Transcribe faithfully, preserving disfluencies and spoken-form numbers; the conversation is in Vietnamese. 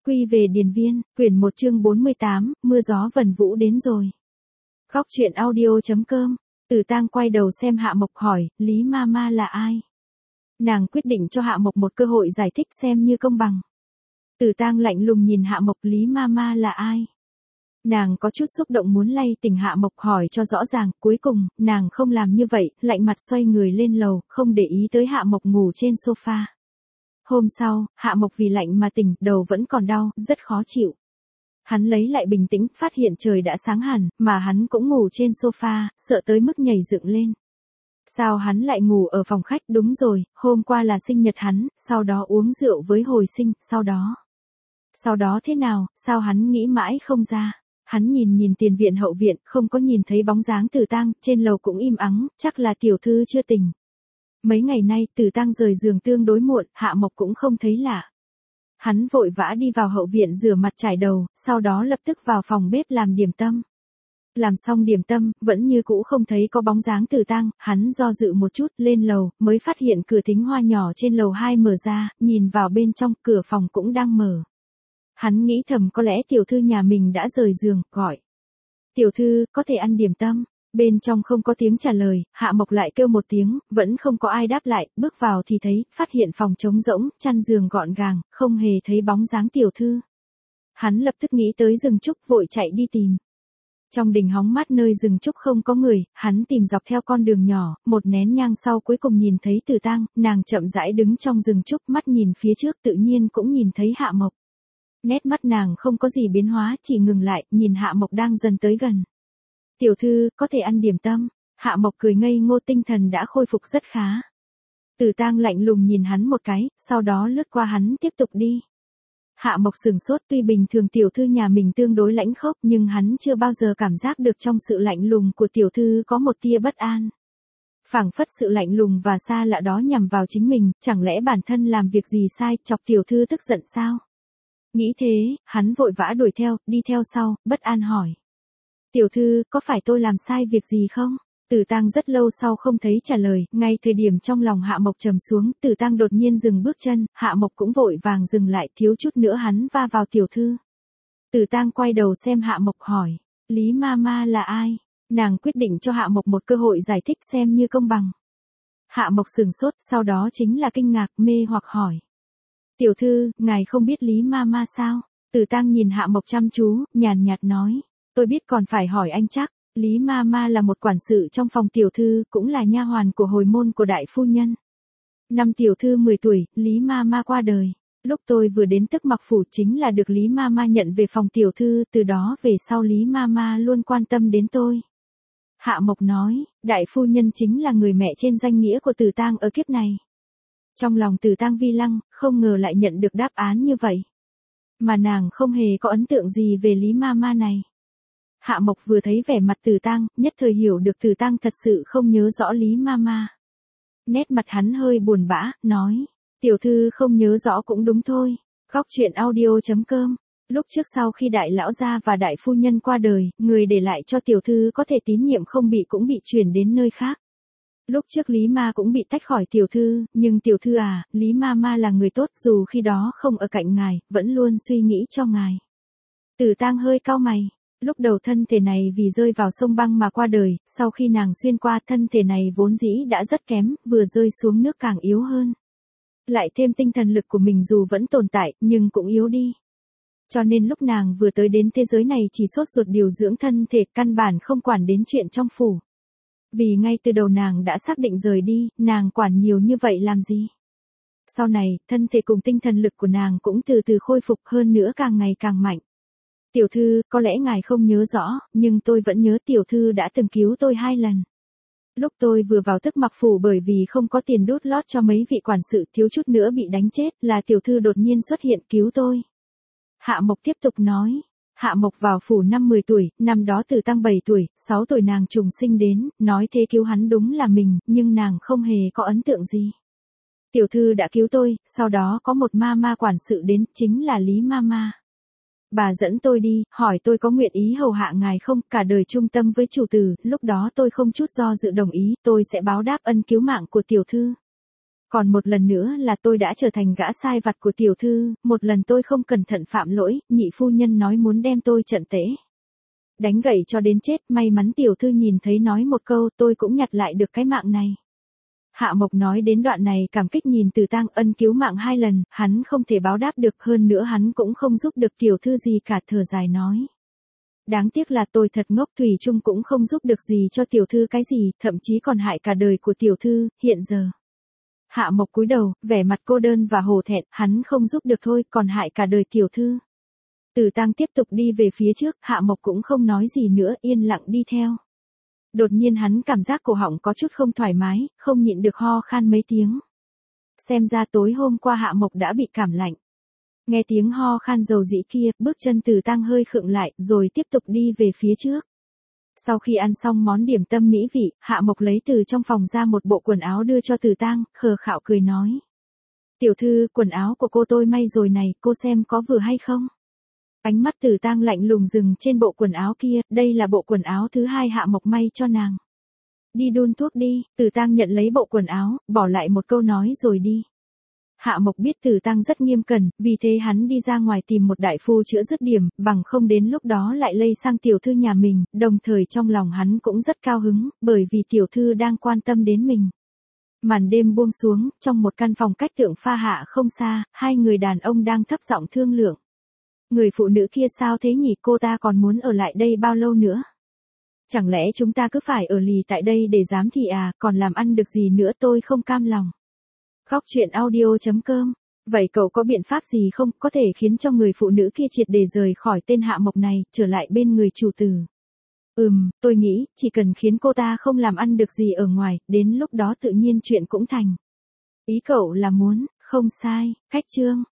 Quy về điền viên, quyển một chương bốn mươi tám, mưa gió vần vũ đến rồi. Góc truyện audio.com, Tử Tang quay đầu xem Hạ Mộc hỏi, Lý Mama là ai? Nàng quyết định cho Hạ Mộc một cơ hội giải thích xem như công bằng. Tử Tang lạnh lùng nhìn Hạ Mộc, Lý Mama là ai? Nàng có chút xúc động muốn lay tỉnh Hạ Mộc hỏi cho rõ ràng, cuối cùng, nàng không làm như vậy, lạnh mặt xoay người lên lầu, không để ý tới Hạ Mộc ngủ trên sofa. Hôm sau, Hạ Mộc vì lạnh mà tỉnh, đầu vẫn còn đau, rất khó chịu. Hắn lấy lại bình tĩnh, phát hiện trời đã sáng hẳn, mà hắn cũng ngủ trên sofa, sợ tới mức nhảy dựng lên. Sao hắn lại ngủ ở phòng khách? Đúng rồi, hôm qua là sinh nhật hắn, sau đó uống rượu với hồi sinh, sau đó. Sau đó thế nào, sao hắn nghĩ mãi không ra. Hắn nhìn nhìn tiền viện hậu viện, không có nhìn thấy bóng dáng Tử Tang, trên lầu cũng im ắng, chắc là tiểu thư chưa tỉnh. Mấy ngày nay, Tử Tang rời giường tương đối muộn, Hạ Mộc cũng không thấy lạ. Hắn vội vã đi vào hậu viện rửa mặt trải đầu, sau đó lập tức vào phòng bếp làm điểm tâm. Làm xong điểm tâm, vẫn như cũ không thấy có bóng dáng Tử Tang, hắn do dự một chút, lên lầu, mới phát hiện cửa thính hoa nhỏ trên lầu hai mở ra, nhìn vào bên trong, cửa phòng cũng đang mở. Hắn nghĩ thầm có lẽ tiểu thư nhà mình đã rời giường, gọi. Tiểu thư, có thể ăn điểm tâm. Bên trong không có tiếng trả lời, Hạ Mộc lại kêu một tiếng, vẫn không có ai đáp lại, bước vào thì thấy, phát hiện phòng trống rỗng, chăn giường gọn gàng, không hề thấy bóng dáng tiểu thư. Hắn lập tức nghĩ tới rừng trúc, vội chạy đi tìm. Trong đình hóng mát nơi rừng trúc không có người, hắn tìm dọc theo con đường nhỏ, một nén nhang sau cuối cùng nhìn thấy Tử Tang, nàng chậm rãi đứng trong rừng trúc, mắt nhìn phía trước tự nhiên cũng nhìn thấy Hạ Mộc. Nét mắt nàng không có gì biến hóa, chỉ ngừng lại, nhìn Hạ Mộc đang dần tới gần. Tiểu thư, có thể ăn điểm tâm. Hạ Mộc cười ngây ngô, tinh thần đã khôi phục rất khá. Tử Tang lạnh lùng nhìn hắn một cái, sau đó lướt qua hắn tiếp tục đi. Hạ Mộc sừng sốt, tuy bình thường tiểu thư nhà mình tương đối lãnh khốc nhưng hắn chưa bao giờ cảm giác được trong sự lạnh lùng của tiểu thư có một tia bất an. Phảng phất sự lạnh lùng và xa lạ đó nhằm vào chính mình, chẳng lẽ bản thân làm việc gì sai, chọc tiểu thư tức giận sao? Nghĩ thế, hắn vội vã đuổi theo, đi theo sau, bất an hỏi. Tiểu thư, có phải tôi làm sai việc gì không? Tử Tang rất lâu sau không thấy trả lời, ngay thời điểm trong lòng Hạ Mộc trầm xuống, Tử Tang đột nhiên dừng bước chân, Hạ Mộc cũng vội vàng dừng lại, thiếu chút nữa hắn va vào tiểu thư. Tử Tang quay đầu xem Hạ Mộc hỏi, Lý Mama là ai? Nàng quyết định cho Hạ Mộc một cơ hội giải thích xem như công bằng. Hạ Mộc sừng sốt, sau đó chính là kinh ngạc, mê hoặc hỏi. Tiểu thư, ngài không biết Lý Mama sao? Tử Tang nhìn Hạ Mộc chăm chú, nhàn nhạt nói, tôi biết còn phải hỏi anh chắc. Lý Mama là một quản sự trong phòng tiểu thư, cũng là nha hoàn của hồi môn của đại phu nhân. Năm tiểu thư mười tuổi, Lý Mama qua đời. Lúc tôi vừa đến Tức Mặc phủ chính là được Lý Mama nhận về phòng tiểu thư, từ đó về sau Lý Mama luôn quan tâm đến tôi. Hạ Mộc nói, đại phu nhân chính là người mẹ trên danh nghĩa của Tử Tang ở kiếp này. Trong lòng Tử Tang vi lăng, không ngờ lại nhận được đáp án như vậy. Mà nàng không hề có ấn tượng gì về Lý Mama này. Hạ Mộc vừa thấy vẻ mặt Tử Tang, nhất thời hiểu được Tử Tang thật sự không nhớ rõ Lý Mama. Nét mặt hắn hơi buồn bã, nói, tiểu thư không nhớ rõ cũng đúng thôi. Góc truyện audio.com, lúc trước sau khi đại lão gia và đại phu nhân qua đời, người để lại cho tiểu thư có thể tín nhiệm không bị cũng bị chuyển đến nơi khác. Lúc trước Lý Ma cũng bị tách khỏi tiểu thư, nhưng tiểu thư à, Lý Mama là người tốt, dù khi đó không ở cạnh ngài, vẫn luôn suy nghĩ cho ngài. Tử Tang hơi cau mày. Lúc đầu thân thể này vì rơi vào sông băng mà qua đời, sau khi nàng xuyên qua thân thể này vốn dĩ đã rất kém, vừa rơi xuống nước càng yếu hơn. Lại thêm tinh thần lực của mình dù vẫn tồn tại, nhưng cũng yếu đi. Cho nên lúc nàng vừa tới đến thế giới này chỉ sốt ruột điều dưỡng thân thể, căn bản không quản đến chuyện trong phủ. Vì ngay từ đầu nàng đã xác định rời đi, nàng quản nhiều như vậy làm gì? Sau này, thân thể cùng tinh thần lực của nàng cũng từ từ khôi phục hơn nữa càng ngày càng mạnh. Tiểu thư, có lẽ ngài không nhớ rõ, nhưng tôi vẫn nhớ tiểu thư đã từng cứu tôi hai lần. Lúc tôi vừa vào Tức Mặc phủ bởi vì không có tiền đút lót cho mấy vị quản sự thiếu chút nữa bị đánh chết là tiểu thư đột nhiên xuất hiện cứu tôi. Hạ Mộc tiếp tục nói, Hạ Mộc vào phủ năm mười tuổi, năm đó Tử Tang bảy tuổi, sáu tuổi nàng trùng sinh đến, nói thế cứu hắn đúng là mình, nhưng nàng không hề có ấn tượng gì. Tiểu thư đã cứu tôi, sau đó có một ma ma quản sự đến, chính là Lý Mama. Bà dẫn tôi đi, hỏi tôi có nguyện ý hầu hạ ngài không, cả đời trung tâm với chủ tử, lúc đó tôi không chút do dự đồng ý, tôi sẽ báo đáp ân cứu mạng của tiểu thư. Còn một lần nữa là tôi đã trở thành gã sai vặt của tiểu thư, một lần tôi không cẩn thận phạm lỗi, nhị phu nhân nói muốn đem tôi trận tễ. Đánh gậy cho đến chết, may mắn tiểu thư nhìn thấy nói một câu, tôi cũng nhặt lại được cái mạng này. Hạ Mộc nói đến đoạn này cảm kích nhìn Từ Tang, ân cứu mạng hai lần, hắn không thể báo đáp được, hơn nữa hắn cũng không giúp được tiểu thư gì cả, thở dài nói. Đáng tiếc là tôi thật ngốc, thủy chung cũng không giúp được gì cho tiểu thư cái gì, thậm chí còn hại cả đời của tiểu thư, hiện giờ. Hạ Mộc cúi đầu, vẻ mặt cô đơn và hổ thẹn, hắn không giúp được thôi, còn hại cả đời tiểu thư. Từ Tang tiếp tục đi về phía trước, Hạ Mộc cũng không nói gì nữa, yên lặng đi theo. Đột nhiên hắn cảm giác cổ họng có chút không thoải mái, không nhịn được ho khan mấy tiếng. Xem ra tối hôm qua Hạ Mộc đã bị cảm lạnh. Nghe tiếng ho khan dầu dĩ kia, bước chân Từ Tang hơi khựng lại, rồi tiếp tục đi về phía trước. Sau khi ăn xong món điểm tâm mỹ vị, Hạ Mộc lấy từ trong phòng ra một bộ quần áo đưa cho Từ Tang, khờ khạo cười nói. Tiểu thư, quần áo của cô tôi may rồi này, cô xem có vừa hay không? Ánh mắt Từ Tang lạnh lùng dừng trên bộ quần áo kia, đây là bộ quần áo thứ hai Hạ Mộc may cho nàng. Đi đun thuốc đi, Từ Tang nhận lấy bộ quần áo, bỏ lại một câu nói rồi đi. Hạ Mộc biết Từ Tang rất nghiêm cẩn, vì thế hắn đi ra ngoài tìm một đại phu chữa dứt điểm, bằng không đến lúc đó lại lây sang tiểu thư nhà mình, đồng thời trong lòng hắn cũng rất cao hứng, bởi vì tiểu thư đang quan tâm đến mình. Màn đêm buông xuống, trong một căn phòng cách Tượng Pha Hạ không xa, hai người đàn ông đang thấp giọng thương lượng. Người phụ nữ kia sao thế nhỉ, cô ta còn muốn ở lại đây bao lâu nữa? Chẳng lẽ chúng ta cứ phải ở lì tại đây để giám thị à, còn làm ăn được gì nữa, tôi không cam lòng. Khóc chuyện audio chấm com. Vậy cậu có biện pháp gì không, có thể khiến cho người phụ nữ kia triệt để rời khỏi tên Hạ Mộc này, trở lại bên người chủ tử? Ừm, tôi nghĩ, chỉ cần khiến cô ta không làm ăn được gì ở ngoài, đến lúc đó tự nhiên chuyện cũng thành. Ý cậu là muốn, không sai, cách chương.